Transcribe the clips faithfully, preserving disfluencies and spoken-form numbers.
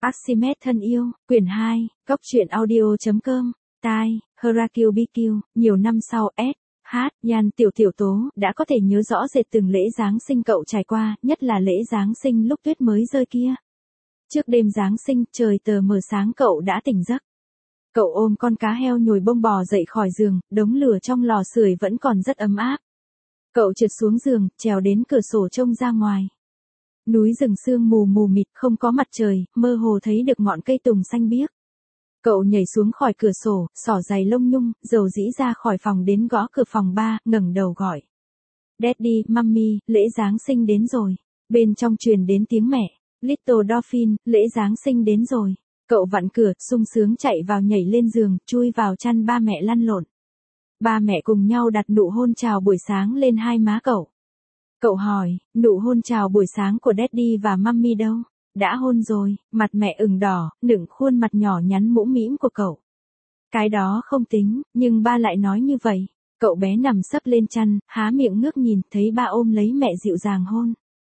Archimedes thân yêu, quyển hai, góc truyện audio.com, tai, Hercule Poirot, nhiều năm sau, S. H. Yan tiểu tiểu tố, đã có thể nhớ rõ rệt từng lễ Giáng sinh cậu trải qua, nhất là lễ Giáng sinh lúc tuyết mới rơi kia. Trước đêm Giáng sinh, trời tờ mờ sáng cậu đã tỉnh giấc. Cậu ôm con cá heo nhồi bông bò dậy khỏi giường, đống lửa trong lò sưởi vẫn còn rất ấm áp. Cậu trượt xuống giường, trèo đến cửa sổ trông ra ngoài. Núi rừng sương mù mù mịt, không có mặt trời, mơ hồ thấy được ngọn cây tùng xanh biếc. Cậu nhảy xuống khỏi cửa sổ, xỏ giày lông nhung, dầu dĩ ra khỏi phòng đến gõ cửa phòng ba, ngẩng đầu gọi. Daddy, Mummy, lễ Giáng sinh đến rồi. Bên trong truyền đến tiếng mẹ. Little Dolphin, lễ Giáng sinh đến rồi. Cậu vặn cửa, sung sướng chạy vào nhảy lên giường, chui vào chăn ba mẹ lăn lộn. Ba mẹ cùng nhau đặt nụ hôn chào buổi sáng lên hai má cậu. Cậu hỏi, nụ hôn chào buổi sáng của Daddy và Mummy đâu? Đã hôn rồi, mặt mẹ ửng đỏ, nựng khuôn mặt nhỏ nhắn mũm mĩm của cậu. Cái đó không tính, nhưng ba lại nói như vậy. Cậu bé nằm sấp lên chăn, há miệng ngước nhìn, thấy ba ôm lấy mẹ dịu dàng hôn.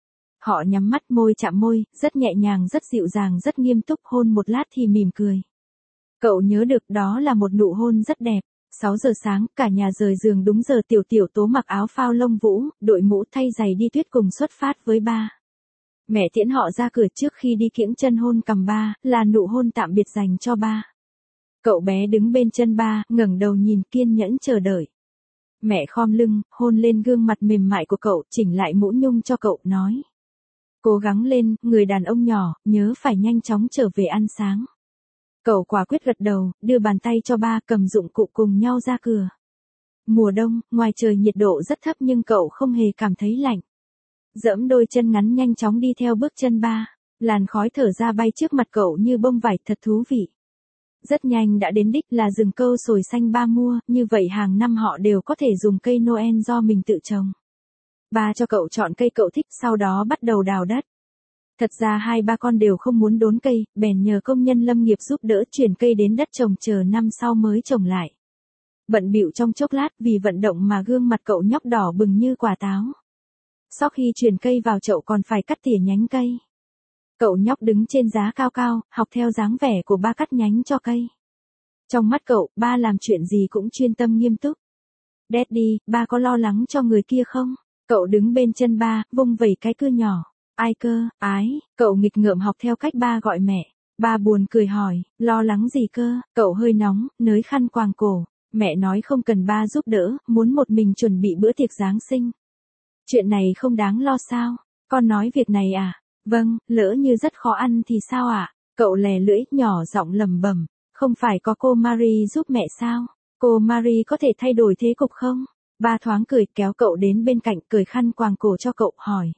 Họ nhắm mắt môi chạm môi, rất nhẹ nhàng rất dịu dàng rất nghiêm túc hôn một lát thì mỉm cười. Cậu nhớ được đó là một nụ hôn rất đẹp. sáu giờ sáng, cả nhà rời giường đúng giờ tiểu tiểu tố mặc áo phao lông vũ, đội mũ thay giày đi tuyết cùng xuất phát với ba. Mẹ tiễn họ ra cửa trước khi đi kiễng chân hôn cằm ba, là nụ hôn tạm biệt dành cho ba. Cậu bé đứng bên chân ba, ngẩng đầu nhìn kiên nhẫn chờ đợi. Mẹ khom lưng, hôn lên gương mặt mềm mại của cậu, chỉnh lại mũ nhung cho cậu, nói. Cố gắng lên, người đàn ông nhỏ, nhớ phải nhanh chóng trở về ăn sáng. Cậu quả quyết gật đầu, đưa bàn tay cho ba, cầm dụng cụ cùng nhau ra cửa. Mùa đông, ngoài trời nhiệt độ rất thấp nhưng cậu không hề cảm thấy lạnh. Dẫm đôi chân ngắn nhanh chóng đi theo bước chân ba, làn khói thở ra bay trước mặt cậu như bông vải, thật thú vị. Rất nhanh đã đến đích, là rừng câu sồi xanh ba mua, như vậy hàng năm họ đều có thể dùng cây Noel do mình tự trồng. Ba cho cậu chọn cây cậu thích, sau đó bắt đầu đào đất. Thật ra hai ba con đều không muốn đốn cây, bèn nhờ công nhân lâm nghiệp giúp đỡ chuyển cây đến đất trồng, chờ năm sau mới trồng lại. Bận bịu trong chốc lát, vì vận động mà gương mặt cậu nhóc đỏ bừng như quả táo. Sau khi chuyển cây vào chậu còn phải cắt tỉa nhánh cây. Cậu nhóc đứng trên giá cao cao, học theo dáng vẻ của ba cắt nhánh cho cây. Trong mắt cậu, ba làm chuyện gì cũng chuyên tâm nghiêm túc. Daddy, ba có lo lắng cho người kia không? Cậu đứng bên chân ba, vung vẩy cái cưa nhỏ. Ai cơ, ái, cậu nghịch ngợm học theo cách ba gọi mẹ. Ba buồn cười hỏi, lo lắng gì cơ? Cậu hơi nóng, nới khăn quàng cổ. Mẹ nói không cần ba giúp đỡ, muốn một mình chuẩn bị bữa tiệc Giáng sinh. Chuyện này không đáng lo sao? Con nói việc này à? Vâng, lỡ như rất khó ăn thì sao ạ? À? Cậu lè lưỡi, nhỏ giọng lẩm bẩm. Không phải có cô Marie giúp mẹ sao? Cô Marie có thể thay đổi thế cục không? Ba thoáng cười, kéo cậu đến bên cạnh, cởi khăn quàng cổ cho cậu, hỏi.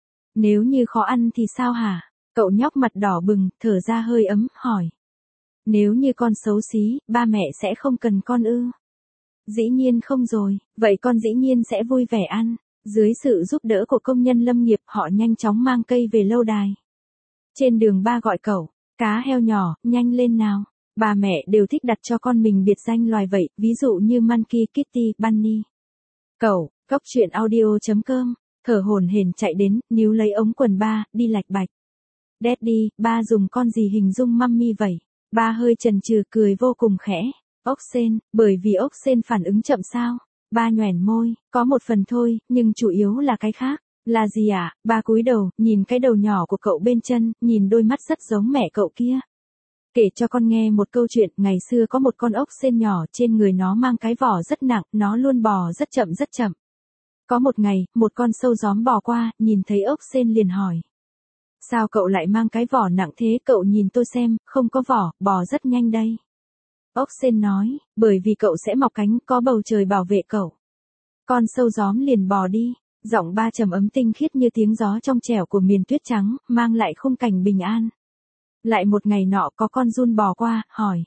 Nếu như khó ăn thì sao hả? Cậu nhóc mặt đỏ bừng, thở ra hơi ấm, hỏi. Nếu như con xấu xí, ba mẹ sẽ không cần con ư? Dĩ nhiên không rồi, vậy con dĩ nhiên sẽ vui vẻ ăn. Dưới sự giúp đỡ của công nhân lâm nghiệp, họ nhanh chóng mang cây về lâu đài. Trên đường ba gọi cậu, cá heo nhỏ, nhanh lên nào. Ba mẹ đều thích đặt cho con mình biệt danh loài vậy, ví dụ như Monkey, Kitty, Bunny. Cậu, góc truyện audio.com, thở hổn hển chạy đến, níu lấy ống quần ba, đi lạch bạch. Daddy, ba dùng con gì hình dung Mummy vậy? Ba hơi chần chừ, cười vô cùng khẽ. Ốc sên, bởi vì ốc sên phản ứng chậm sao? Ba nhoẻn môi, có một phần thôi, nhưng chủ yếu là cái khác. Là gì ạ? À? Ba cúi đầu, nhìn cái đầu nhỏ của cậu bên chân, nhìn đôi mắt rất giống mẹ cậu kia. Kể cho con nghe một câu chuyện, ngày xưa có một con ốc sên nhỏ, trên người nó mang cái vỏ rất nặng, nó luôn bò rất chậm rất chậm. Có một ngày, một con sâu gióm bò qua, nhìn thấy ốc sên liền hỏi. Sao cậu lại mang cái vỏ nặng thế? Cậu nhìn tôi xem, không có vỏ, bò rất nhanh đây. Ốc sên nói, bởi vì cậu sẽ mọc cánh, có bầu trời bảo vệ cậu. Con sâu gióm liền bò đi, giọng ba trầm ấm tinh khiết như tiếng gió trong trẻo của miền tuyết trắng, mang lại khung cảnh bình an. Lại một ngày nọ có con giun bò qua, hỏi.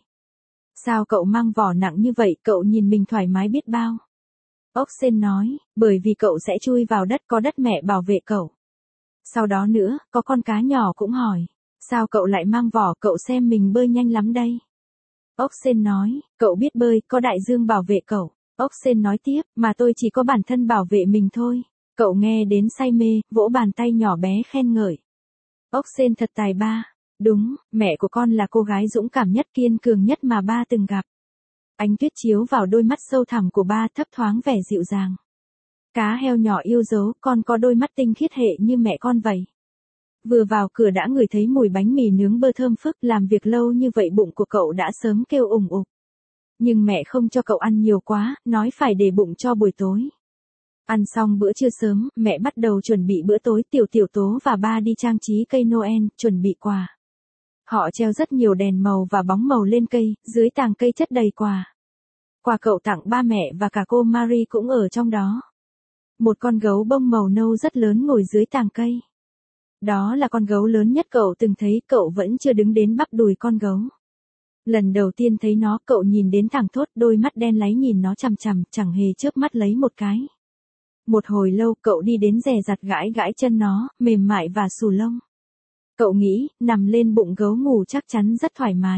Sao cậu mang vỏ nặng như vậy? Cậu nhìn mình thoải mái biết bao. Ốc sên nói, bởi vì cậu sẽ chui vào đất, có đất mẹ bảo vệ cậu. Sau đó nữa, có con cá nhỏ cũng hỏi. Sao cậu lại mang vỏ? Cậu xem mình bơi nhanh lắm đây. Ốc sên nói, cậu biết bơi, có đại dương bảo vệ cậu. Ốc sên nói tiếp, mà tôi chỉ có bản thân bảo vệ mình thôi. Cậu nghe đến say mê, vỗ bàn tay nhỏ bé khen ngợi. Ốc sên thật tài ba. Đúng, mẹ của con là cô gái dũng cảm nhất kiên cường nhất mà ba từng gặp. Ánh tuyết chiếu vào đôi mắt sâu thẳm của ba thấp thoáng vẻ dịu dàng. Cá heo nhỏ yêu dấu, con có đôi mắt tinh khiết hệ như mẹ con vậy. Vừa vào cửa đã ngửi thấy mùi bánh mì nướng bơ thơm phức, làm việc lâu như vậy bụng của cậu đã sớm kêu ủng ục. Nhưng mẹ không cho cậu ăn nhiều quá, nói phải để bụng cho buổi tối. Ăn xong bữa trưa sớm, mẹ bắt đầu chuẩn bị bữa tối, Tiểu Tiểu Tố và ba đi trang trí cây Noel, chuẩn bị quà. Họ treo rất nhiều đèn màu và bóng màu lên cây, dưới tàng cây chất đầy quà. Quà cậu tặng ba mẹ và cả cô Marie cũng ở trong đó. Một con gấu bông màu nâu rất lớn ngồi dưới tàng cây. Đó là con gấu lớn nhất cậu từng thấy, cậu vẫn chưa đứng đến bắp đùi con gấu. Lần đầu tiên thấy nó, cậu nhìn đến thẳng thốt, đôi mắt đen láy nhìn nó chằm chằm, chẳng hề chớp mắt lấy một cái. Một hồi lâu cậu đi đến dè dặt gãi gãi chân nó, mềm mại và xù lông. Cậu nghĩ, nằm lên bụng gấu ngủ chắc chắn rất thoải mái.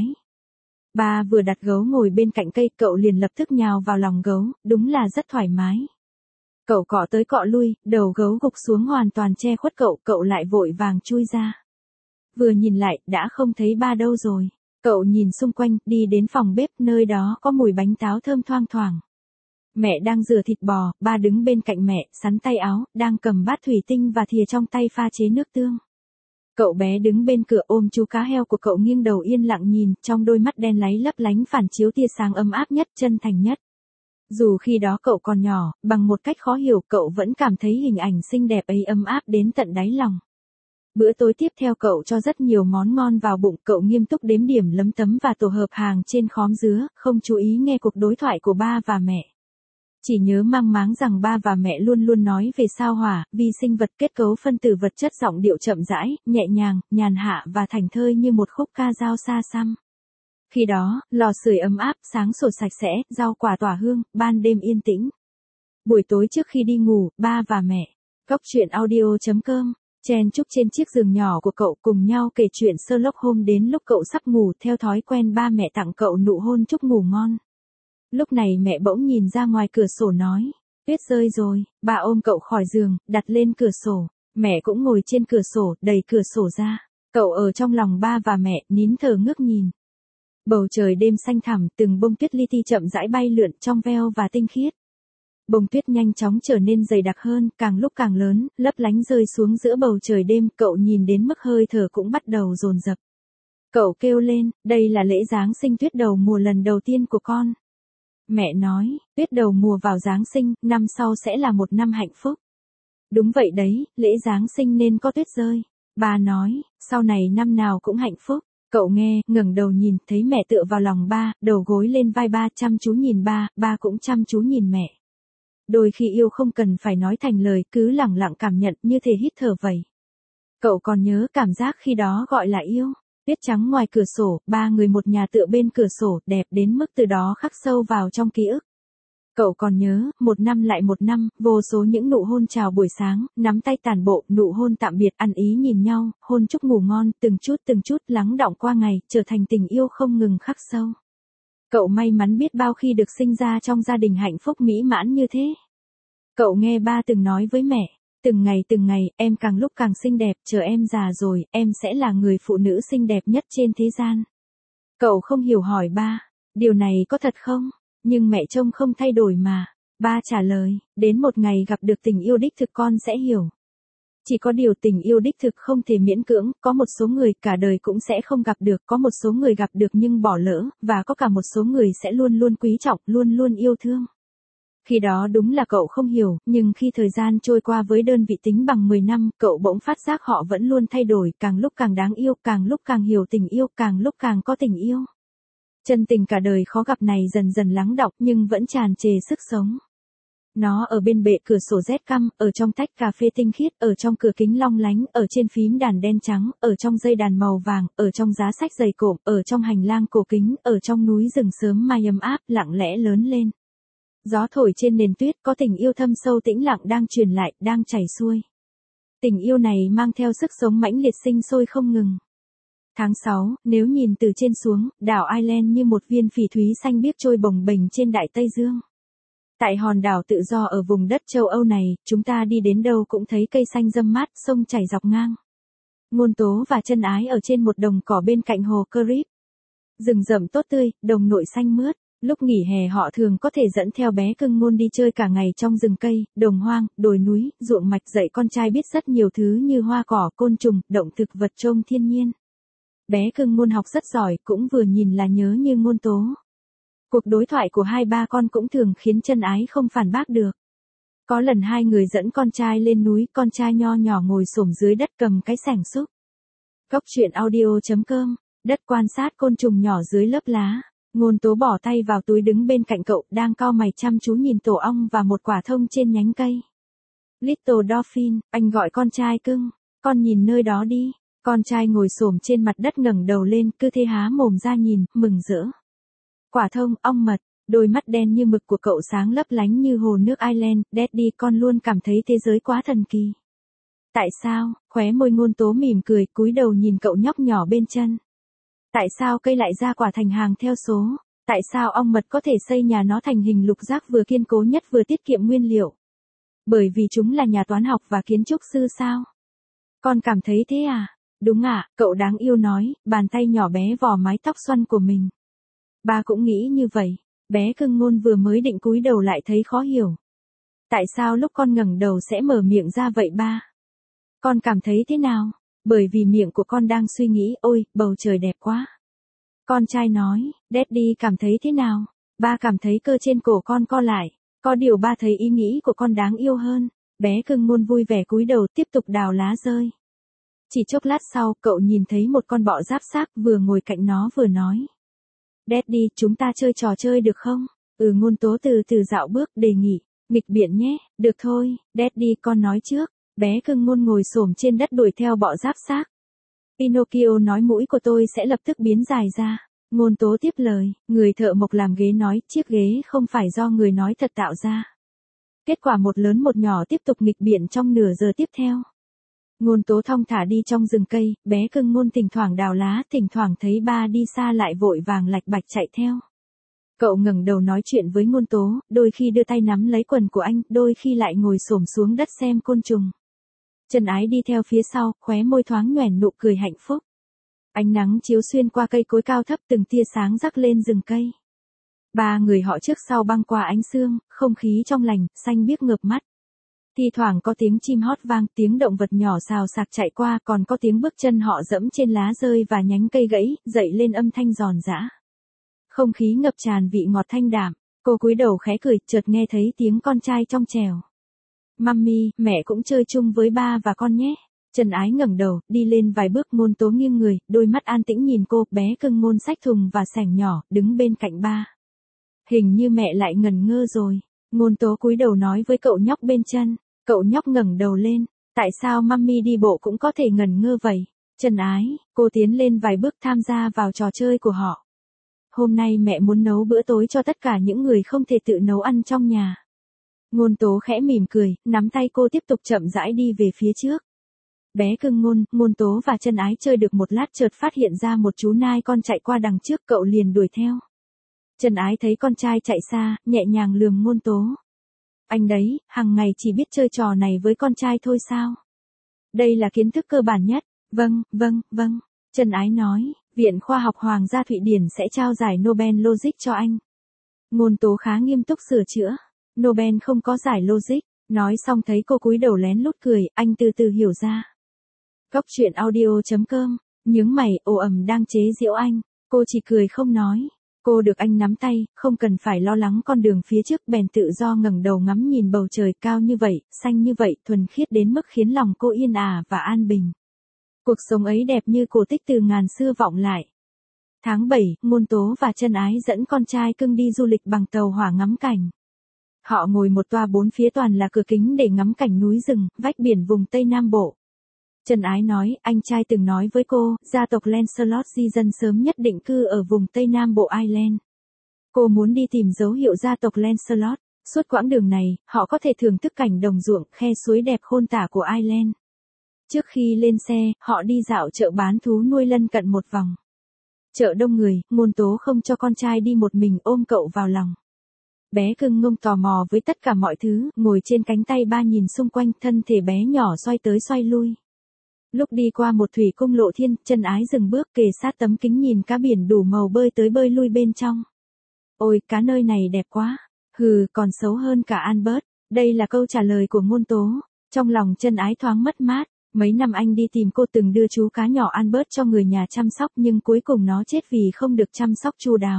Ba vừa đặt gấu ngồi bên cạnh cây, cậu liền lập tức nhào vào lòng gấu, đúng là rất thoải mái. Cậu cọ tới cọ lui, đầu gấu gục xuống hoàn toàn che khuất cậu, cậu lại vội vàng chui ra. Vừa nhìn lại, đã không thấy ba đâu rồi. Cậu nhìn xung quanh, đi đến phòng bếp, nơi đó có mùi bánh táo thơm thoang thoảng. Mẹ đang rửa thịt bò, ba đứng bên cạnh mẹ, sắn tay áo, đang cầm bát thủy tinh và thìa trong tay pha chế nước tương. Cậu bé đứng bên cửa ôm chú cá heo của cậu nghiêng đầu yên lặng nhìn, trong đôi mắt đen láy lấp lánh phản chiếu tia sáng ấm áp nhất, chân thành nhất. Dù khi đó cậu còn nhỏ, bằng một cách khó hiểu cậu vẫn cảm thấy hình ảnh xinh đẹp ấy ấm áp đến tận đáy lòng. Bữa tối tiếp theo cậu cho rất nhiều món ngon vào bụng, cậu nghiêm túc đếm điểm lấm tấm và tổ hợp hàng trên khóm dứa, không chú ý nghe cuộc đối thoại của ba và mẹ. Chỉ nhớ mang máng rằng ba và mẹ luôn luôn nói về sao hỏa, vi sinh vật, kết cấu phân tử vật chất, giọng điệu chậm rãi, nhẹ nhàng, nhàn hạ và thành thơi như một khúc ca dao xa xăm. Khi đó, lò sưởi ấm áp, sáng sủa sạch sẽ, rau quả tỏa hương, ban đêm yên tĩnh. Buổi tối trước khi đi ngủ, ba và mẹ, Cóc truyện audio chấm com, chen chúc trên chiếc giường nhỏ của cậu cùng nhau kể chuyện Sherlock Holmes đến lúc cậu sắp ngủ, theo thói quen ba mẹ tặng cậu nụ hôn chúc ngủ ngon. Lúc này mẹ bỗng nhìn ra ngoài cửa sổ nói, tuyết rơi rồi, bà ôm cậu khỏi giường, đặt lên cửa sổ, mẹ cũng ngồi trên cửa sổ, đẩy cửa sổ ra. Cậu ở trong lòng ba và mẹ, nín thở ngước nhìn. Bầu trời đêm xanh thẳm, từng bông tuyết li ti chậm rãi bay lượn trong veo và tinh khiết. Bông tuyết nhanh chóng trở nên dày đặc hơn, càng lúc càng lớn, lấp lánh rơi xuống giữa bầu trời đêm, cậu nhìn đến mức hơi thở cũng bắt đầu dồn dập. Cậu kêu lên, đây là lễ Giáng sinh tuyết đầu mùa lần đầu tiên của con. Mẹ nói, tuyết đầu mùa vào Giáng sinh, năm sau sẽ là một năm hạnh phúc. Đúng vậy đấy, lễ Giáng sinh nên có tuyết rơi. Ba nói, sau này năm nào cũng hạnh phúc. Cậu nghe, ngẩng đầu nhìn, thấy mẹ tựa vào lòng ba, đầu gối lên vai ba, chăm chú nhìn ba, ba cũng chăm chú nhìn mẹ. Đôi khi yêu không cần phải nói thành lời, cứ lặng lặng cảm nhận như thể hít thở vậy. Cậu còn nhớ cảm giác khi đó gọi là yêu. Tuyết trắng ngoài cửa sổ, ba người một nhà tựa bên cửa sổ, đẹp đến mức từ đó khắc sâu vào trong ký ức. Cậu còn nhớ, một năm lại một năm, vô số những nụ hôn chào buổi sáng, nắm tay tàn bộ, nụ hôn tạm biệt, ăn ý nhìn nhau, hôn chúc ngủ ngon, từng chút từng chút lắng đọng qua ngày, trở thành tình yêu không ngừng khắc sâu. Cậu may mắn biết bao khi được sinh ra trong gia đình hạnh phúc mỹ mãn như thế. Cậu nghe ba từng nói với mẹ, từng ngày từng ngày, em càng lúc càng xinh đẹp, chờ em già rồi, em sẽ là người phụ nữ xinh đẹp nhất trên thế gian. Cậu không hiểu hỏi ba, điều này có thật không? Nhưng mẹ trông không thay đổi mà. Ba trả lời, đến một ngày gặp được tình yêu đích thực con sẽ hiểu. Chỉ có điều tình yêu đích thực không thể miễn cưỡng, có một số người cả đời cũng sẽ không gặp được, có một số người gặp được nhưng bỏ lỡ, và có cả một số người sẽ luôn luôn quý trọng, luôn luôn yêu thương. Khi đó đúng là cậu không hiểu, nhưng khi thời gian trôi qua với đơn vị tính bằng mười năm, cậu bỗng phát giác họ vẫn luôn thay đổi, càng lúc càng đáng yêu, càng lúc càng hiểu tình yêu, càng lúc càng có tình yêu. Chân tình cả đời khó gặp này dần dần lắng đọng nhưng vẫn tràn trề sức sống. Nó ở bên bệ cửa sổ rét căm, ở trong tách cà phê tinh khiết, ở trong cửa kính long lánh, ở trên phím đàn đen trắng, ở trong dây đàn màu vàng, ở trong giá sách dày cộm, ở trong hành lang cổ kính, ở trong núi rừng sớm mai ấm áp, lặng lẽ lớn lên. Gió thổi trên nền tuyết, có tình yêu thâm sâu tĩnh lặng đang truyền lại, đang chảy xuôi. Tình yêu này mang theo sức sống mãnh liệt sinh sôi không ngừng. Tháng sáu, nếu nhìn từ trên xuống, đảo Ireland như một viên phỉ thúy xanh biếc trôi bồng bềnh trên đại Tây Dương. Tại hòn đảo tự do ở vùng đất châu Âu này, chúng ta đi đến đâu cũng thấy cây xanh râm mát, sông chảy dọc ngang. Ngôn Tố và Chân Ái ở trên một đồng cỏ bên cạnh hồ Crib. Rừng rậm tốt tươi, đồng nội xanh mướt. Lúc nghỉ hè họ thường có thể dẫn theo bé cưng Ngôn đi chơi cả ngày trong rừng cây, đồng hoang, đồi núi, ruộng mạch dạy con trai biết rất nhiều thứ như hoa cỏ, côn trùng, động thực vật trong thiên nhiên. Bé cưng Ngôn học rất giỏi, cũng vừa nhìn là nhớ như Ngôn Tố. Cuộc đối thoại của hai ba con cũng thường khiến Chân Ái không phản bác được. Có lần hai người dẫn con trai lên núi, con trai nho nhỏ ngồi xổm dưới đất cầm cái xẻng xúc. Cốc truyện audio chấm com, đất quan sát côn trùng nhỏ dưới lớp lá. Ngôn Tố bỏ tay vào túi đứng bên cạnh cậu, đang cau mày chăm chú nhìn tổ ong và một quả thông trên nhánh cây. Little Dolphin, anh gọi con trai cưng, con nhìn nơi đó đi. Con trai ngồi xổm trên mặt đất ngẩng đầu lên, cứ thế há mồm ra nhìn, mừng rỡ. Quả thông, ong mật, đôi mắt đen như mực của cậu sáng lấp lánh như hồ nước Ireland. Daddy, con luôn cảm thấy thế giới quá thần kỳ. Tại sao? Khóe môi Ngôn Tố mỉm cười, cúi đầu nhìn cậu nhóc nhỏ bên chân. Tại sao cây lại ra quả thành hàng theo số? Tại sao ong mật có thể xây nhà nó thành hình lục giác vừa kiên cố nhất vừa tiết kiệm nguyên liệu? Bởi vì chúng là nhà toán học và kiến trúc sư sao? Con cảm thấy thế à? Đúng ạ, cậu đáng yêu nói, bàn tay nhỏ bé vò mái tóc xoăn của mình. Ba cũng nghĩ như vậy. Bé cưng Ngôn vừa mới định cúi đầu lại thấy khó hiểu. Tại sao lúc con ngẩng đầu sẽ mở miệng ra vậy ba? Con cảm thấy thế nào? Bởi vì miệng của con đang suy nghĩ, ôi, bầu trời đẹp quá. Con trai nói, Daddy cảm thấy thế nào? Ba cảm thấy cơ trên cổ con co lại. Có điều ba thấy ý nghĩ của con đáng yêu hơn. Bé cưng Ngôn vui vẻ cúi đầu tiếp tục đào lá rơi. Chỉ chốc lát sau, cậu nhìn thấy một con bọ giáp xác vừa ngồi cạnh nó vừa nói. Daddy, chúng ta chơi trò chơi được không? Ừ, Ngôn Tố từ từ dạo bước, đề nghị. Nghịch biện nhé, được thôi, Daddy con nói trước. Bé cưng Ngôn ngồi xổm trên đất đuổi theo bọ giáp xác. Pinocchio nói mũi của tôi sẽ lập tức biến dài ra. Ngôn Tố tiếp lời, người thợ mộc làm ghế nói, chiếc ghế không phải do người nói thật tạo ra. Kết quả một lớn một nhỏ tiếp tục nghịch biện trong nửa giờ tiếp theo. Ngôn Tố thong thả đi trong rừng cây, bé cưng Ngôn thỉnh thoảng đào lá, thỉnh thoảng thấy ba đi xa lại vội vàng lạch bạch chạy theo. Cậu ngẩng đầu nói chuyện với Ngôn Tố, đôi khi đưa tay nắm lấy quần của anh, đôi khi lại ngồi xổm xuống đất xem côn trùng. Chân Ái đi theo phía sau, khóe môi thoáng nhoẻn nụ cười hạnh phúc. Ánh nắng chiếu xuyên qua cây cối cao thấp, từng tia sáng rắc lên rừng cây. Ba người họ trước sau băng qua ánh sương, không khí trong lành, xanh biếc ngợp mắt. Thi thoảng có tiếng chim hót vang, tiếng động vật nhỏ xào xạc chạy qua, còn có tiếng bước chân họ dẫm trên lá rơi và nhánh cây gãy, dậy lên âm thanh giòn giã. Không khí ngập tràn vị ngọt thanh đạm, cô cúi đầu khẽ cười, chợt nghe thấy tiếng con trai trong trèo. Mummy, mẹ cũng chơi chung với ba và con nhé. Chân Ái ngẩng đầu, đi lên vài bước. Ngôn Tố nghiêng người, đôi mắt an tĩnh nhìn cô, bé cưng Ngôn xách thùng và xẻng nhỏ, đứng bên cạnh ba. Hình như mẹ lại ngẩn ngơ rồi. Ngôn Tố cúi đầu nói với cậu nhóc bên chân. Cậu nhóc ngẩng đầu lên, tại sao Mummy đi bộ cũng có thể ngẩn ngơ vậy? Chân Ái, cô tiến lên vài bước tham gia vào trò chơi của họ. Hôm nay mẹ muốn nấu bữa tối cho tất cả những người không thể tự nấu ăn trong nhà. Ngôn Tố khẽ mỉm cười, nắm tay cô tiếp tục chậm rãi đi về phía trước. Bé cưng Ngôn, Ngôn Tố và Chân Ái chơi được một lát chợt phát hiện ra một chú nai con chạy qua đằng trước, cậu liền đuổi theo. Chân Ái thấy con trai chạy xa, nhẹ nhàng lườm Ngôn Tố. Anh đấy, hàng ngày chỉ biết chơi trò này với con trai thôi sao? Đây là kiến thức cơ bản nhất. Vâng, vâng, vâng. Chân Ái nói, Viện Khoa học Hoàng gia Thụy Điển sẽ trao giải Nobel Logic cho anh. Ngôn Tố khá nghiêm túc sửa chữa. Nobel không có giải logic. Nói xong thấy cô cúi đầu lén lút cười, anh từ từ hiểu ra. Cốc truyện audio chấm com, nhướng mày, ồ ầm đang chế giễu anh. Cô chỉ cười không nói. Cô được anh nắm tay, không cần phải lo lắng con đường phía trước, bèn tự do ngẩng đầu ngắm nhìn bầu trời cao như vậy, xanh như vậy, thuần khiết đến mức khiến lòng cô yên ả và an bình. Cuộc sống ấy đẹp như cổ tích từ ngàn xưa vọng lại. Tháng bảy, Ngôn Tố và Chân Ái dẫn con trai cưng đi du lịch bằng tàu hỏa ngắm cảnh. Họ ngồi một toa bốn phía toàn là cửa kính để ngắm cảnh núi rừng, vách biển vùng Tây Nam Bộ. Chân Ái nói, anh trai từng nói với cô, gia tộc Lancelot di dân sớm nhất định cư ở vùng Tây Nam Bộ Ireland. Cô muốn đi tìm dấu hiệu gia tộc Lancelot. Suốt quãng đường này, họ có thể thưởng thức cảnh đồng ruộng, khe suối đẹp khôn tả của Ireland. Trước khi lên xe, họ đi dạo chợ bán thú nuôi lân cận một vòng. Chợ đông người, Ngôn Tố không cho con trai đi một mình, ôm cậu vào lòng. Bé cưng Ngôn tò mò với tất cả mọi thứ, ngồi trên cánh tay ba nhìn xung quanh, thân thể bé nhỏ xoay tới xoay lui. Lúc đi qua một thủy cung lộ thiên, Chân Ái dừng bước kề sát tấm kính nhìn cá biển đủ màu bơi tới bơi lui bên trong. Ôi, cá nơi này đẹp quá. Hừ, còn xấu hơn cả Albert. Đây là câu trả lời của Ngôn Tố. Trong lòng Chân Ái thoáng mất mát. Mấy năm anh đi tìm cô từng đưa chú cá nhỏ Albert cho người nhà chăm sóc nhưng cuối cùng nó chết vì không được chăm sóc chu đáo.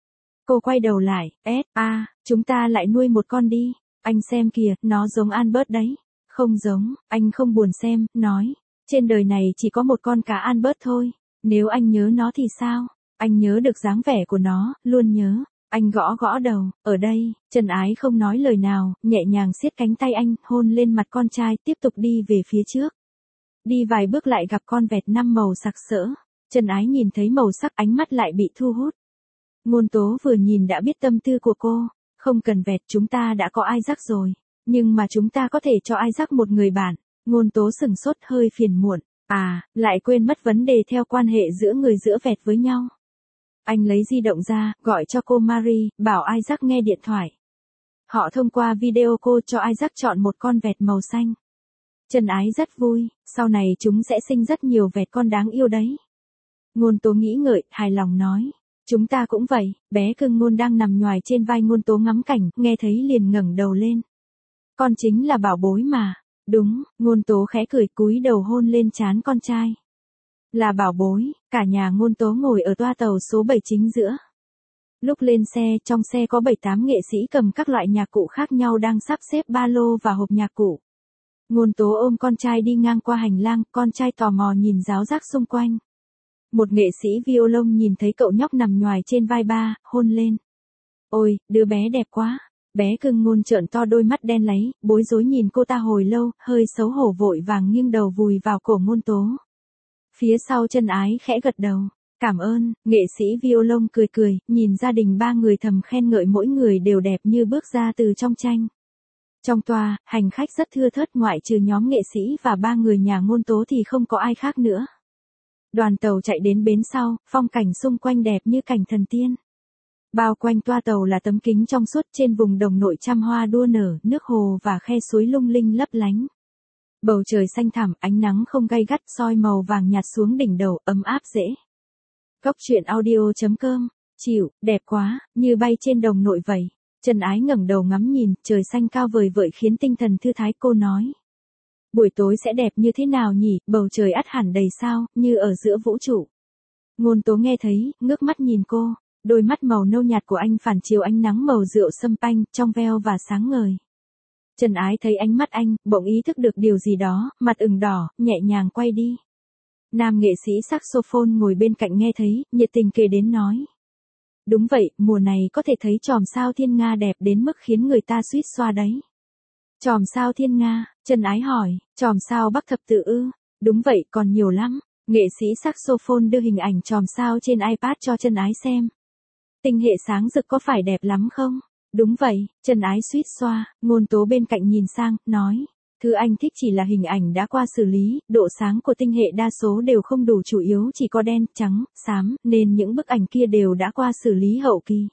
Cô quay đầu lại, S, a, chúng ta lại nuôi một con đi. Anh xem kìa, nó giống Albert đấy. Không giống, anh không buồn xem, nói. Trên đời này chỉ có một con cá Albert thôi. Nếu anh nhớ nó thì sao? Anh nhớ được dáng vẻ của nó, luôn nhớ. Anh gõ gõ đầu, ở đây, Chân Ái không nói lời nào, nhẹ nhàng siết cánh tay anh, hôn lên mặt con trai, tiếp tục đi về phía trước. Đi vài bước lại gặp con vẹt năm màu sặc sỡ. Chân Ái nhìn thấy màu sắc ánh mắt lại bị thu hút. Ngôn Tố vừa nhìn đã biết tâm tư của cô. Không cần vẹt, chúng ta đã có Isaac rồi. Nhưng mà chúng ta có thể cho Isaac một người bạn. Ngôn Tố sừng sốt hơi phiền muộn. À, lại quên mất vấn đề theo quan hệ giữa người giữa vẹt với nhau. Anh lấy di động ra, gọi cho cô Marie, bảo Isaac nghe điện thoại. Họ thông qua video cô cho Isaac chọn một con vẹt màu xanh. Chân Ái rất vui, sau này chúng sẽ sinh rất nhiều vẹt con đáng yêu đấy. Ngôn Tố nghĩ ngợi, hài lòng nói. Chúng ta cũng vậy, bé cưng Ngôn đang nằm nhoài trên vai Ngôn Tố ngắm cảnh, nghe thấy liền ngẩng đầu lên. Con chính là bảo bối mà. Đúng, Ngôn Tố khẽ cười cúi đầu hôn lên trán con trai. Là bảo bối, cả nhà Ngôn Tố ngồi ở toa tàu số bảy chính giữa. Lúc lên xe, trong xe có bảy tám nghệ sĩ cầm các loại nhạc cụ khác nhau đang sắp xếp ba lô và hộp nhạc cụ. Ngôn Tố ôm con trai đi ngang qua hành lang, con trai tò mò nhìn ráo rác xung quanh. Một nghệ sĩ violon nhìn thấy cậu nhóc nằm nhoài trên vai ba, hôn lên. Ôi, đứa bé đẹp quá. Bé cưng Ngôn trợn to đôi mắt đen láy, bối rối nhìn cô ta hồi lâu, hơi xấu hổ vội vàng nghiêng đầu vùi vào cổ Ngôn Tố. Phía sau Chân Ái khẽ gật đầu. Cảm ơn, nghệ sĩ violon cười cười, nhìn gia đình ba người thầm khen ngợi mỗi người đều đẹp như bước ra từ trong tranh. Trong toa, hành khách rất thưa thớt ngoại trừ nhóm nghệ sĩ và ba người nhà Ngôn Tố thì không có ai khác nữa. Đoàn tàu chạy đến bến sau, phong cảnh xung quanh đẹp như cảnh thần tiên. Bao quanh toa tàu là tấm kính trong suốt, trên vùng đồng nội trăm hoa đua nở, nước hồ và khe suối lung linh lấp lánh. Bầu trời xanh thẳm, ánh nắng không gay gắt, soi màu vàng nhạt xuống đỉnh đầu, ấm áp dễ. Góc truyện audio chấm com, chịu, đẹp quá, như bay trên đồng nội vậy. Chân Ái ngẩng đầu ngắm nhìn, trời xanh cao vời vợi khiến tinh thần thư thái, cô nói. Buổi tối sẽ đẹp như thế nào nhỉ, bầu trời ắt hẳn đầy sao, như ở giữa vũ trụ. Ngôn Tố nghe thấy, ngước mắt nhìn cô, đôi mắt màu nâu nhạt của anh phản chiếu ánh nắng màu rượu sâm panh, trong veo và sáng ngời. Chân Ái thấy ánh mắt anh, bỗng ý thức được điều gì đó, mặt ửng đỏ, nhẹ nhàng quay đi. Nam nghệ sĩ saxophone ngồi bên cạnh nghe thấy, nhiệt tình kề đến nói. Đúng vậy, mùa này có thể thấy chòm sao thiên nga đẹp đến mức khiến người ta suýt xoa đấy. Chòm sao thiên nga, Chân Ái hỏi, chòm sao Bắc thập tự ư? Đúng vậy, còn nhiều lắm. Nghệ sĩ saxophone đưa hình ảnh chòm sao trên iPad cho Chân Ái xem. Tinh hệ sáng rực có phải đẹp lắm không? Đúng vậy, Chân Ái suýt xoa, Ngôn Tố bên cạnh nhìn sang, nói. Thứ anh thích chỉ là hình ảnh đã qua xử lý, độ sáng của tinh hệ đa số đều không đủ, chủ yếu chỉ có đen, trắng, xám, nên những bức ảnh kia đều đã qua xử lý hậu kỳ.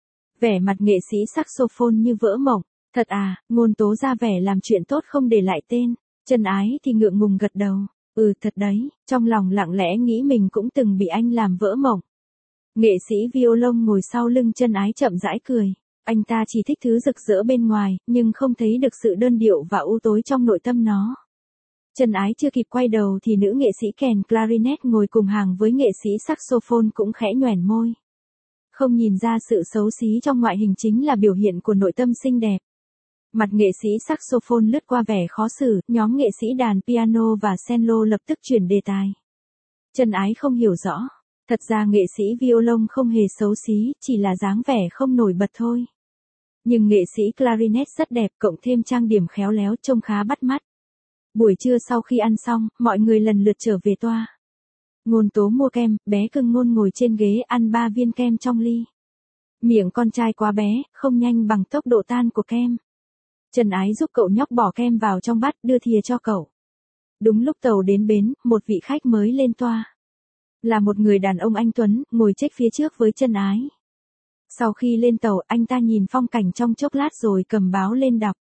Vẻ mặt nghệ sĩ saxophone như vỡ mộng. Thật à, Ngôn Tố ra vẻ làm chuyện tốt không để lại tên. Chân Ái thì ngượng ngùng gật đầu. Ừ thật đấy, trong lòng lặng lẽ nghĩ mình cũng từng bị anh làm vỡ mộng. Nghệ sĩ violon ngồi sau lưng Chân Ái chậm rãi cười. Anh ta chỉ thích thứ rực rỡ bên ngoài, nhưng không thấy được sự đơn điệu và u tối trong nội tâm nó. Chân Ái chưa kịp quay đầu thì nữ nghệ sĩ kèn clarinet ngồi cùng hàng với nghệ sĩ saxophone cũng khẽ nhoẻn môi. Không nhìn ra sự xấu xí trong ngoại hình chính là biểu hiện của nội tâm xinh đẹp. Mặt nghệ sĩ saxophone lướt qua vẻ khó xử, nhóm nghệ sĩ đàn piano và cello lập tức chuyển đề tài. Chân Ái không hiểu rõ. Thật ra nghệ sĩ violon không hề xấu xí, chỉ là dáng vẻ không nổi bật thôi. Nhưng nghệ sĩ clarinet rất đẹp, cộng thêm trang điểm khéo léo, trông khá bắt mắt. Buổi trưa sau khi ăn xong, mọi người lần lượt trở về toa. Ngôn Tố mua kem, bé cưng Ngôn ngồi trên ghế ăn ba viên kem trong ly. Miệng con trai quá bé, không nhanh bằng tốc độ tan của kem. Chân Ái giúp cậu nhóc bỏ kem vào trong bát, đưa thìa cho cậu. Đúng lúc tàu đến bến, một vị khách mới lên toa. Là một người đàn ông anh tuấn, ngồi chếch phía trước với Chân Ái. Sau khi lên tàu, anh ta nhìn phong cảnh trong chốc lát rồi cầm báo lên đọc.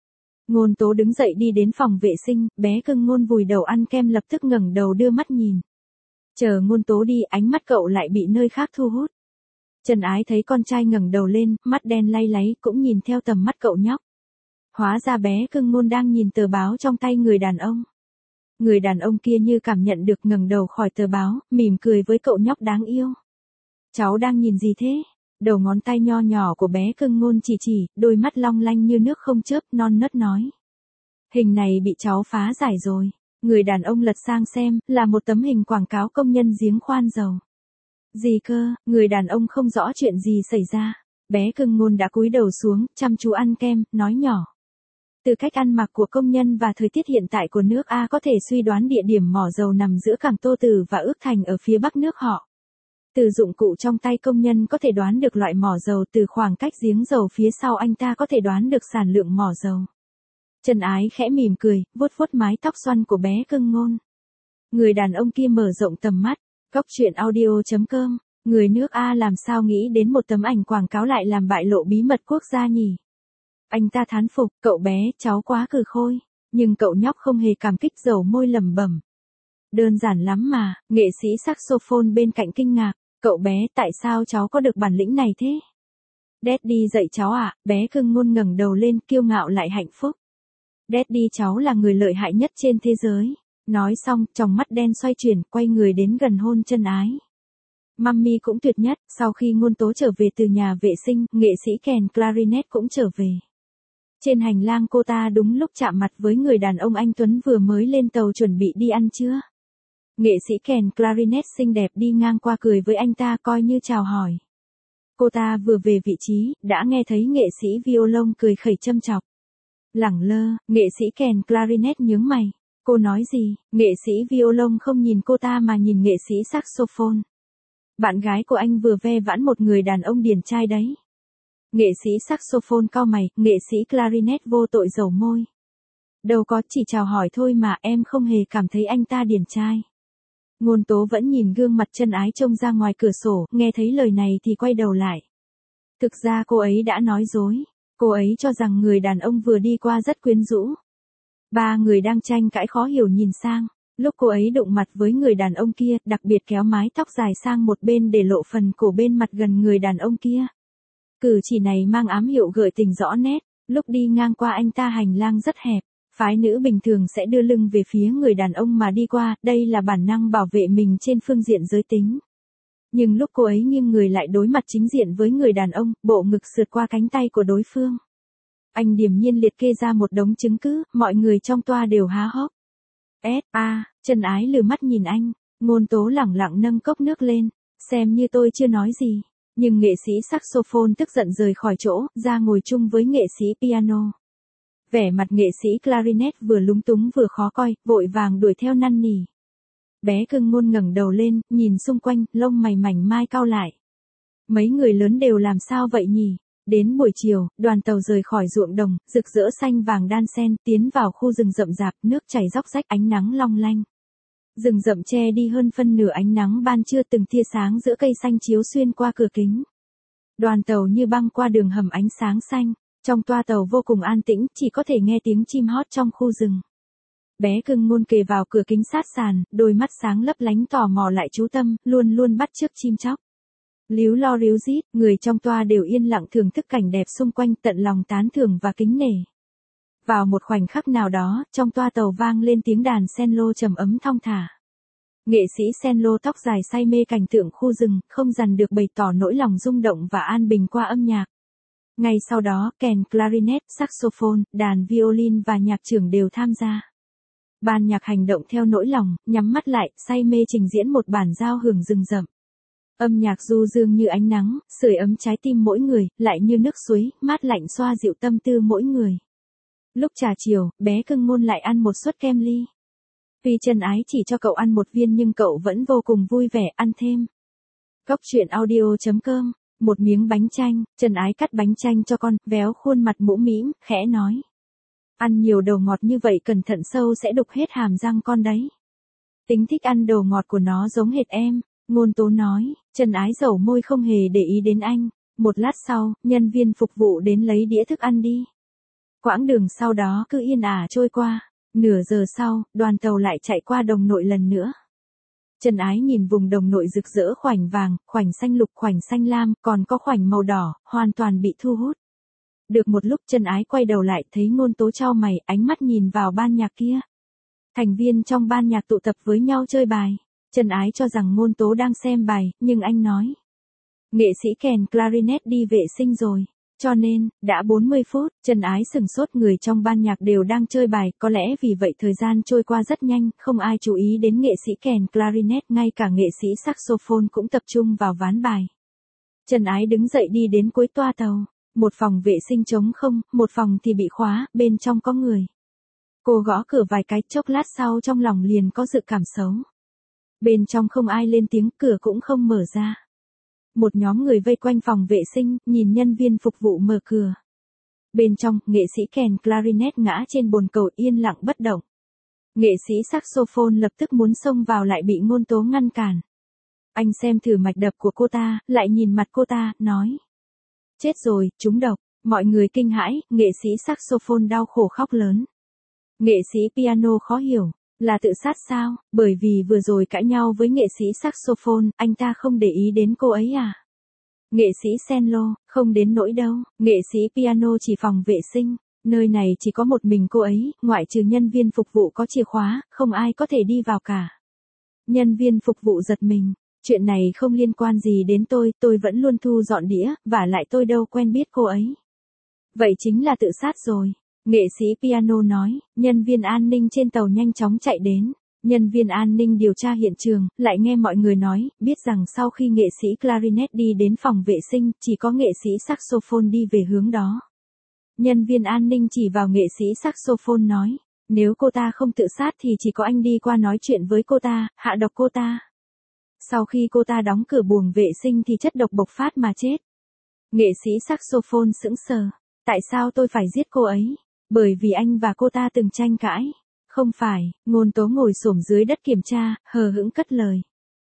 Ngôn Tố đứng dậy đi đến phòng vệ sinh, bé cưng Ngôn vùi đầu ăn kem lập tức ngẩng đầu đưa mắt nhìn. Chờ Ngôn Tố đi, ánh mắt cậu lại bị nơi khác thu hút. Trần Ái thấy con trai ngẩng đầu lên, mắt đen lay láy, cũng nhìn theo tầm mắt cậu nhóc. Hóa ra bé cưng Ngôn đang nhìn tờ báo trong tay người đàn ông. Người đàn ông kia như cảm nhận được, ngẩng đầu khỏi tờ báo, mỉm cười với cậu nhóc đáng yêu. Cháu đang nhìn gì thế? Đầu ngón tay nho nhỏ của bé cưng Ngôn chỉ chỉ, đôi mắt long lanh như nước không chớp, non nớt nói. Hình này bị cháu phá giải rồi. Người đàn ông lật sang xem, là một tấm hình quảng cáo công nhân giếng khoan dầu. Gì cơ? Người đàn ông không rõ chuyện gì xảy ra. Bé cưng Ngôn đã cúi đầu xuống, chăm chú ăn kem, nói nhỏ. Từ cách ăn mặc của công nhân và thời tiết hiện tại của nước A có thể suy đoán địa điểm mỏ dầu nằm giữa cảng Tô Tử và Ước Thành ở phía bắc nước họ. Từ dụng cụ trong tay công nhân có thể đoán được loại mỏ dầu, từ khoảng cách giếng dầu phía sau anh ta có thể đoán được sản lượng mỏ dầu. Trần Ái khẽ mỉm cười, vuốt vuốt mái tóc xoăn của bé cưng Ngôn. Người đàn ông kia mở rộng tầm mắt, Góc truyện audio chấm com, người nước A làm sao nghĩ đến một tấm ảnh quảng cáo lại làm bại lộ bí mật quốc gia nhỉ? Anh ta thán phục, cậu bé, cháu quá cừ khôi, nhưng cậu nhóc không hề cảm kích, dầu môi lẩm bẩm. Đơn giản lắm mà, nghệ sĩ saxophone bên cạnh kinh ngạc, cậu bé, tại sao cháu có được bản lĩnh này thế? Daddy dạy cháu à? Bé cưng Ngôn ngẩng đầu lên, kiêu ngạo lại hạnh phúc. Daddy cháu là người lợi hại nhất trên thế giới. Nói xong, tròng mắt đen xoay chuyển, quay người đến gần hôn Trân Ái. Mummy cũng tuyệt nhất. Sau khi Ngôn Tố trở về từ nhà vệ sinh, nghệ sĩ kèn clarinet cũng trở về. Trên hành lang cô ta đúng lúc chạm mặt với người đàn ông anh tuấn vừa mới lên tàu chuẩn bị đi ăn trưa. Nghệ sĩ kèn clarinet xinh đẹp đi ngang qua cười với anh ta coi như chào hỏi. Cô ta vừa về vị trí, đã nghe thấy nghệ sĩ violon cười khẩy châm chọc. Lẳng lơ, nghệ sĩ kèn clarinet nhướng mày. Cô nói gì? Nghệ sĩ violon không nhìn cô ta mà nhìn nghệ sĩ saxophone. Bạn gái của anh vừa ve vãn một người đàn ông điển trai đấy. Nghệ sĩ saxophone cau mày, nghệ sĩ clarinet vô tội dầu môi. Đâu có, chỉ chào hỏi thôi mà, em không hề cảm thấy anh ta điển trai. Ngôn Tố vẫn nhìn gương mặt Trân Ái trông ra ngoài cửa sổ, nghe thấy lời này thì quay đầu lại. Thực ra cô ấy đã nói dối. Cô ấy cho rằng người đàn ông vừa đi qua rất quyến rũ. Ba người đang tranh cãi khó hiểu nhìn sang. Lúc cô ấy đụng mặt với người đàn ông kia, đặc biệt kéo mái tóc dài sang một bên để lộ phần cổ bên mặt gần người đàn ông kia. Cử chỉ này mang ám hiệu gợi tình rõ nét. Lúc đi ngang qua anh ta hành lang rất hẹp. Phái nữ bình thường sẽ đưa lưng về phía người đàn ông mà đi qua, đây là bản năng bảo vệ mình trên phương diện giới tính. Nhưng lúc cô ấy nghiêng người lại đối mặt chính diện với người đàn ông, bộ ngực sượt qua cánh tay của đối phương. Anh điềm nhiên liệt kê ra một đống chứng cứ, mọi người trong toa đều há hốc. S A, Trân Ái lừa mắt nhìn anh, Ngôn Tố lẳng lặng nâng cốc nước lên, xem như tôi chưa nói gì. Nhưng nghệ sĩ saxophone tức giận rời khỏi chỗ, ra ngồi chung với nghệ sĩ piano. Vẻ mặt nghệ sĩ clarinet vừa lúng túng vừa khó coi, vội vàng đuổi theo năn nỉ. Bé cưng Ngôn ngẩng đầu lên, nhìn xung quanh, lông mày mảnh mai cau lại. Mấy người lớn đều làm sao vậy nhỉ? Đến buổi chiều, đoàn tàu rời khỏi ruộng đồng, rực rỡ xanh vàng đan xen, tiến vào khu rừng rậm rạp, nước chảy róc rách, ánh nắng long lanh. Rừng rậm che đi hơn phân nửa ánh nắng ban trưa, từng tia sáng giữa cây xanh chiếu xuyên qua cửa kính. Đoàn tàu như băng qua đường hầm ánh sáng xanh, trong toa tàu vô cùng an tĩnh, chỉ có thể nghe tiếng chim hót trong khu rừng. Bé cưng Ngôn kề vào cửa kính sát sàn, đôi mắt sáng lấp lánh tò mò lại chú tâm, luôn luôn bắt chước chim chóc. Líu lo ríu rít, người trong toa đều yên lặng thưởng thức cảnh đẹp xung quanh, tận lòng tán thưởng và kính nể. Vào một khoảnh khắc nào đó, trong toa tàu vang lên tiếng đàn cello trầm ấm thong thả. Nghệ sĩ cello tóc dài say mê cảnh tượng khu rừng, không dằn được bày tỏ nỗi lòng rung động và an bình qua âm nhạc. Ngay sau đó, kèn clarinet, saxophone, đàn violin và nhạc trưởng đều tham gia. Ban nhạc hành động theo nỗi lòng, nhắm mắt lại, say mê trình diễn một bản giao hưởng rừng rậm. Âm nhạc du dương như ánh nắng, sưởi ấm trái tim mỗi người, lại như nước suối, mát lạnh xoa dịu tâm tư mỗi người. Lúc trà chiều, bé cưng Ngôn lại ăn một suất kem ly. Tuy Trân Ái chỉ cho cậu ăn một viên nhưng cậu vẫn vô cùng vui vẻ, ăn thêm. Góc truyện audio chấm com, một miếng bánh chanh, Trân Ái cắt bánh chanh cho con, véo khuôn mặt mũm mĩm, khẽ nói. Ăn nhiều đồ ngọt như vậy cẩn thận sâu sẽ đục hết hàm răng con đấy. Tính thích ăn đồ ngọt của nó giống hệt em. Ngôn Tố nói, Trân Ái dẩu môi không hề để ý đến anh. Một lát sau, nhân viên phục vụ đến lấy đĩa thức ăn đi. Quãng đường sau đó cứ yên ả trôi qua. Nửa giờ sau, đoàn tàu lại chạy qua đồng nội lần nữa. Trần Ái nhìn vùng đồng nội rực rỡ khoảnh vàng, khoảnh xanh lục, khoảnh xanh lam, còn có khoảnh màu đỏ, hoàn toàn bị thu hút. Được một lúc Trần Ái quay đầu lại thấy Ngôn Tố chau mày, ánh mắt nhìn vào ban nhạc kia. Thành viên trong ban nhạc tụ tập với nhau chơi bài. Trần Ái cho rằng Ngôn Tố đang xem bài, nhưng anh nói. Nghệ sĩ kèn clarinet đi vệ sinh rồi. Cho nên, đã bốn mươi phút, Trần Ái sừng sốt, người trong ban nhạc đều đang chơi bài, có lẽ vì vậy thời gian trôi qua rất nhanh, không ai chú ý đến nghệ sĩ kèn clarinet, ngay cả nghệ sĩ saxophone cũng tập trung vào ván bài. Trần Ái đứng dậy đi đến cuối toa tàu, một phòng vệ sinh trống không, một phòng thì bị khóa, bên trong có người. Cô gõ cửa vài cái, chốc lát sau trong lòng liền có dự cảm xấu. Bên trong không ai lên tiếng, cửa cũng không mở ra. Một nhóm người vây quanh phòng vệ sinh, nhìn nhân viên phục vụ mở cửa. Bên trong, nghệ sĩ kèn clarinet ngã trên bồn cầu yên lặng bất động. Nghệ sĩ saxophone lập tức muốn xông vào lại bị Ngôn Tố ngăn cản. Anh xem thử mạch đập của cô ta, lại nhìn mặt cô ta, nói. Chết rồi, trúng độc. Mọi người kinh hãi, nghệ sĩ saxophone đau khổ khóc lớn. Nghệ sĩ piano khó hiểu. Là tự sát sao, bởi vì vừa rồi cãi nhau với nghệ sĩ saxophone, anh ta không để ý đến cô ấy à? Nghệ sĩ cello, không đến nỗi đâu, nghệ sĩ piano chỉ phòng vệ sinh, nơi này chỉ có một mình cô ấy, ngoại trừ nhân viên phục vụ có chìa khóa, không ai có thể đi vào cả. Nhân viên phục vụ giật mình, chuyện này không liên quan gì đến tôi, tôi vẫn luôn thu dọn đĩa, vả lại tôi đâu quen biết cô ấy. Vậy chính là tự sát rồi. Nghệ sĩ piano nói, nhân viên an ninh trên tàu nhanh chóng chạy đến. Nhân viên an ninh điều tra hiện trường, lại nghe mọi người nói, biết rằng sau khi nghệ sĩ clarinet đi đến phòng vệ sinh, chỉ có nghệ sĩ saxophone đi về hướng đó. Nhân viên an ninh chỉ vào nghệ sĩ saxophone nói, nếu cô ta không tự sát thì chỉ có anh đi qua nói chuyện với cô ta, hạ độc cô ta. Sau khi cô ta đóng cửa buồng vệ sinh thì chất độc bộc phát mà chết. Nghệ sĩ saxophone sững sờ, tại sao tôi phải giết cô ấy? Bởi vì anh và cô ta từng tranh cãi. Không phải, Ngôn Tố ngồi xổm dưới đất kiểm tra, hờ hững cất lời.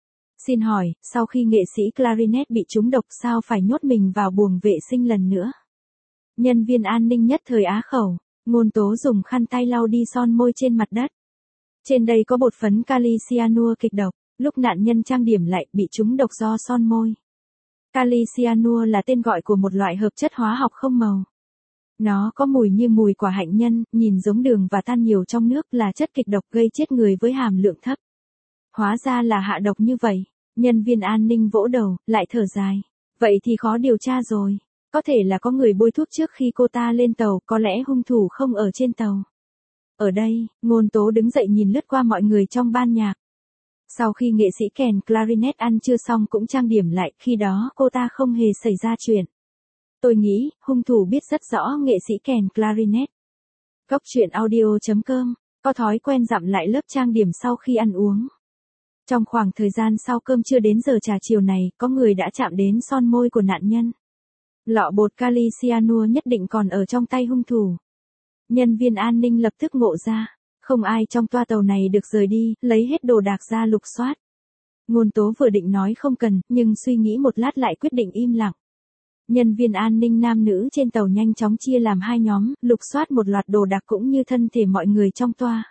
Xin hỏi, sau khi nghệ sĩ clarinet bị trúng độc sao phải nhốt mình vào buồng vệ sinh lần nữa? Nhân viên an ninh nhất thời á khẩu, Ngôn Tố dùng khăn tay lau đi son môi trên mặt đất. Trên đây có bột phấn kali cyanua kịch độc, lúc nạn nhân trang điểm lại bị trúng độc do son môi. Kali cyanua là tên gọi của một loại hợp chất hóa học không màu. Nó có mùi như mùi quả hạnh nhân, nhìn giống đường và tan nhiều trong nước, là chất kịch độc gây chết người với hàm lượng thấp. Hóa ra là hạ độc như vậy. Nhân viên an ninh vỗ đầu, lại thở dài. Vậy thì khó điều tra rồi. Có thể là có người bôi thuốc trước khi cô ta lên tàu, có lẽ hung thủ không ở trên tàu. Ở đây, Ngôn Tố đứng dậy nhìn lướt qua mọi người trong ban nhạc. Sau khi nghệ sĩ kèn clarinet ăn trưa xong cũng trang điểm lại, khi đó cô ta không hề xảy ra chuyện. Tôi nghĩ, hung thủ biết rất rõ nghệ sĩ kèn clarinet. Góc truyện audio chấm com, có thói quen dặm lại lớp trang điểm sau khi ăn uống. Trong khoảng thời gian sau cơm trưa đến giờ trà chiều này, có người đã chạm đến son môi của nạn nhân. Lọ bột kali cyanua nhất định còn ở trong tay hung thủ. Nhân viên an ninh lập tức ngộ ra, không ai trong toa tàu này được rời đi, lấy hết đồ đạc ra lục soát. Ngôn Tố vừa định nói không cần, nhưng suy nghĩ một lát lại quyết định im lặng. Nhân viên an ninh nam nữ trên tàu nhanh chóng chia làm hai nhóm, lục soát một loạt đồ đạc cũng như thân thể mọi người trong toa.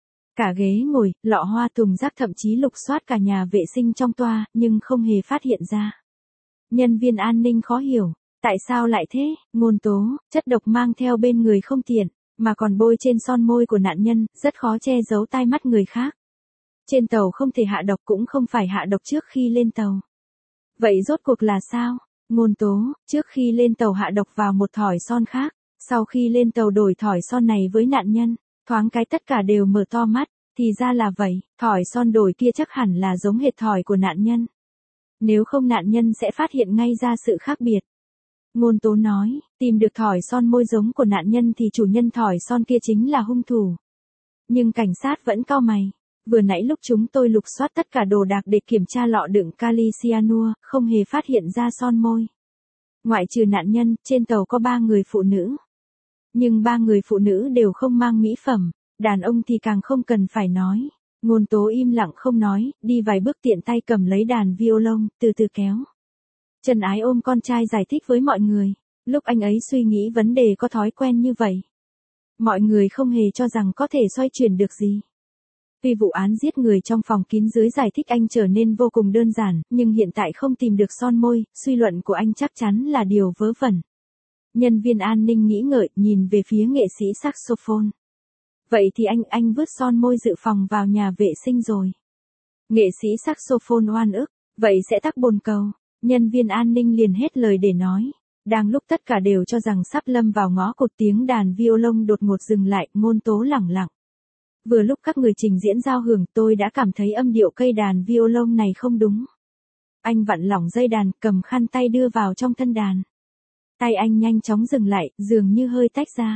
Cả ghế ngồi, lọ hoa thùng rác, thậm chí lục soát cả nhà vệ sinh trong toa, nhưng không hề phát hiện ra. Nhân viên an ninh khó hiểu, tại sao lại thế? Ngôn Tố, chất độc mang theo bên người không tiện, mà còn bôi trên son môi của nạn nhân, rất khó che giấu tai mắt người khác. Trên tàu không thể hạ độc, cũng không phải hạ độc trước khi lên tàu. Vậy rốt cuộc là sao? Ngôn Tố, trước khi lên tàu hạ độc vào một thỏi son khác, sau khi lên tàu đổi thỏi son này với nạn nhân, thoáng cái tất cả đều mở to mắt, thì ra là vậy, thỏi son đổi kia chắc hẳn là giống hệt thỏi của nạn nhân. Nếu không nạn nhân sẽ phát hiện ngay ra sự khác biệt. Ngôn Tố nói, tìm được thỏi son môi giống của nạn nhân thì chủ nhân thỏi son kia chính là hung thủ. Nhưng cảnh sát vẫn cau mày. Vừa nãy lúc chúng tôi lục soát tất cả đồ đạc để kiểm tra lọ đựng kali cyanua, không hề phát hiện ra son môi. Ngoại trừ nạn nhân, trên tàu có ba người phụ nữ. Nhưng ba người phụ nữ đều không mang mỹ phẩm, đàn ông thì càng không cần phải nói. Ngôn Tố im lặng không nói, đi vài bước tiện tay cầm lấy đàn violon, từ từ kéo. Trần Ái ôm con trai giải thích với mọi người. Lúc anh ấy suy nghĩ vấn đề có thói quen như vậy. mọi người không hề cho rằng có thể xoay chuyển được gì. Tuy vụ án giết người trong phòng kín dưới giải thích anh trở nên vô cùng đơn giản, nhưng hiện tại không tìm được son môi, suy luận của anh chắc chắn là điều vớ vẩn. Nhân viên an ninh nghĩ ngợi, nhìn về phía nghệ sĩ saxophone. Vậy thì anh, anh vứt son môi dự phòng vào nhà vệ sinh rồi. Nghệ sĩ saxophone oan ức, vậy sẽ tắc bồn cầu. Nhân viên an ninh liền hết lời để nói. Đang lúc tất cả đều cho rằng sắp lâm vào ngõ cụt, tiếng đàn violon đột ngột dừng lại, Ngôn Tố lẳng lặng. Vừa lúc các người trình diễn giao hưởng, tôi đã cảm thấy âm điệu cây đàn violon này không đúng. Anh vặn lỏng dây đàn, cầm khăn tay đưa vào trong thân đàn. Tay anh nhanh chóng dừng lại, dường như hơi tách ra.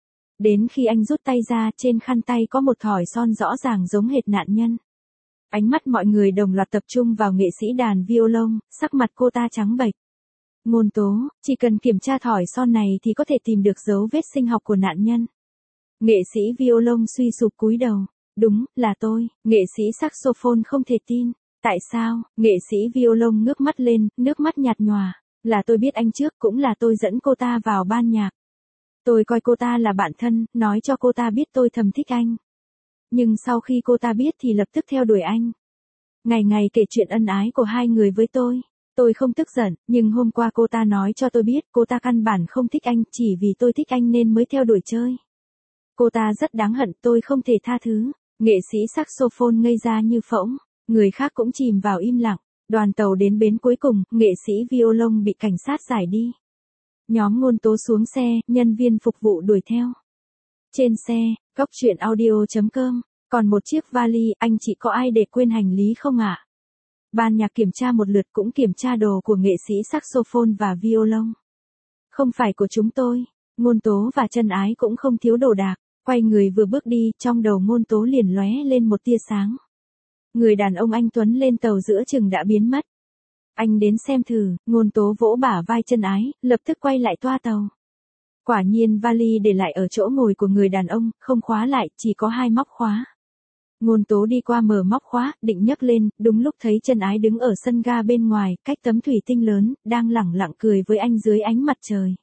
Đến khi anh rút tay ra, trên khăn tay có một thỏi son rõ ràng giống hệt nạn nhân. Ánh mắt mọi người đồng loạt tập trung vào nghệ sĩ đàn violon, sắc mặt cô ta trắng bệch. Ngôn Tố, chỉ cần kiểm tra thỏi son này thì có thể tìm được dấu vết sinh học của nạn nhân. Nghệ sĩ violon suy sụp cúi đầu. Đúng, là tôi. Nghệ sĩ saxophone không thể tin. Tại sao? Nghệ sĩ violon ngước mắt lên, nước mắt nhạt nhòa. Là tôi biết anh trước, cũng là tôi dẫn cô ta vào ban nhạc. Tôi coi cô ta là bạn thân, nói cho cô ta biết tôi thầm thích anh. Nhưng sau khi cô ta biết thì lập tức theo đuổi anh. Ngày ngày kể chuyện ân ái của hai người với tôi. Tôi không tức giận, nhưng hôm qua cô ta nói cho tôi biết cô ta căn bản không thích anh, chỉ vì tôi thích anh nên mới theo đuổi chơi. Cô ta rất đáng hận, tôi không thể tha thứ. Nghệ sĩ saxophone ngây ra như phỗng, người khác cũng chìm vào im lặng. Đoàn tàu đến bến cuối cùng, nghệ sĩ violon bị cảnh sát giải đi. Nhóm Ngôn Tố xuống xe, nhân viên phục vụ đuổi theo. Trên xe, góc truyện audio chấm com, còn một chiếc vali, anh chị có ai để quên hành lý không ạ? À? Ban nhạc kiểm tra một lượt cũng kiểm tra đồ của nghệ sĩ saxophone và violon. Không phải của chúng tôi. Ngôn Tố và Chân Ái cũng không thiếu đồ đạc. Quay người vừa bước đi, trong đầu Ngôn Tố liền lóe lên một tia sáng. Người đàn ông anh Tuấn lên tàu giữa chừng đã biến mất. Anh đến xem thử. Ngôn Tố vỗ bả vai Chân Ái, lập tức quay lại toa tàu. Quả nhiên vali để lại ở chỗ ngồi của người đàn ông, không khóa lại, chỉ có hai móc khóa. Ngôn Tố đi qua mở móc khóa, định nhấc lên, đúng lúc thấy Chân Ái đứng ở sân ga bên ngoài, cách tấm thủy tinh lớn, đang lẳng lặng cười với anh dưới ánh mặt trời.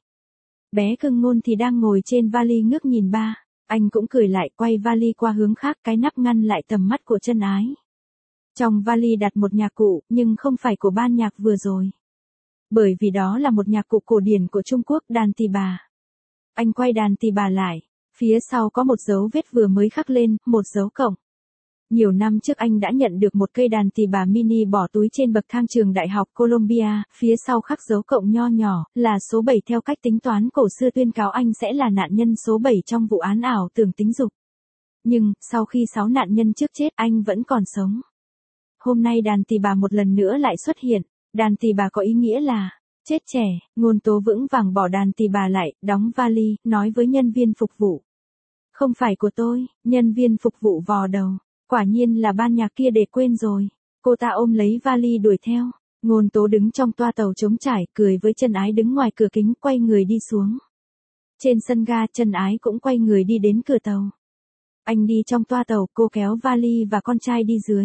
Bé cưng Ngôn thì đang ngồi trên vali ngước nhìn ba, anh cũng cười lại, quay vali qua hướng khác, cái nắp ngăn lại tầm mắt của Chân Ái. Trong vali đặt một nhạc cụ, nhưng không phải của ban nhạc vừa rồi. Bởi vì đó là một nhạc cụ cổ điển của Trung Quốc, đàn tỳ bà. Anh quay đàn tỳ bà lại, phía sau có một dấu vết vừa mới khắc lên, một dấu cộng. Nhiều năm trước anh đã nhận được một cây đàn tỳ bà mini bỏ túi trên bậc thang trường đại học Columbia, phía sau khắc dấu cộng nho nhỏ, là số bảy theo cách tính toán cổ xưa tuyên cáo anh sẽ là nạn nhân số bảy trong vụ án ảo tưởng tính dục. Nhưng, sau khi sáu nạn nhân trước chết anh vẫn còn sống. Hôm nay đàn tỳ bà một lần nữa lại xuất hiện, đàn tỳ bà có ý nghĩa là, chết trẻ. Ngôn Tố vững vàng bỏ đàn tỳ bà lại, đóng vali, nói với nhân viên phục vụ. Không phải của tôi, nhân viên phục vụ vò đầu. Quả nhiên là ban nhạc kia để quên rồi. Cô ta ôm lấy vali đuổi theo. Ngôn Tố đứng trong toa tàu trống trải, cười với Chân Ái đứng ngoài cửa kính, quay người đi xuống. Trên sân ga, Chân Ái cũng quay người đi đến cửa tàu. Anh đi trong toa tàu, cô kéo vali và con trai đi dưới.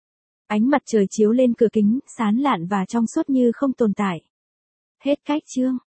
Ánh mặt trời chiếu lên cửa kính, sáng lạn và trong suốt như không tồn tại. Hết cách chương.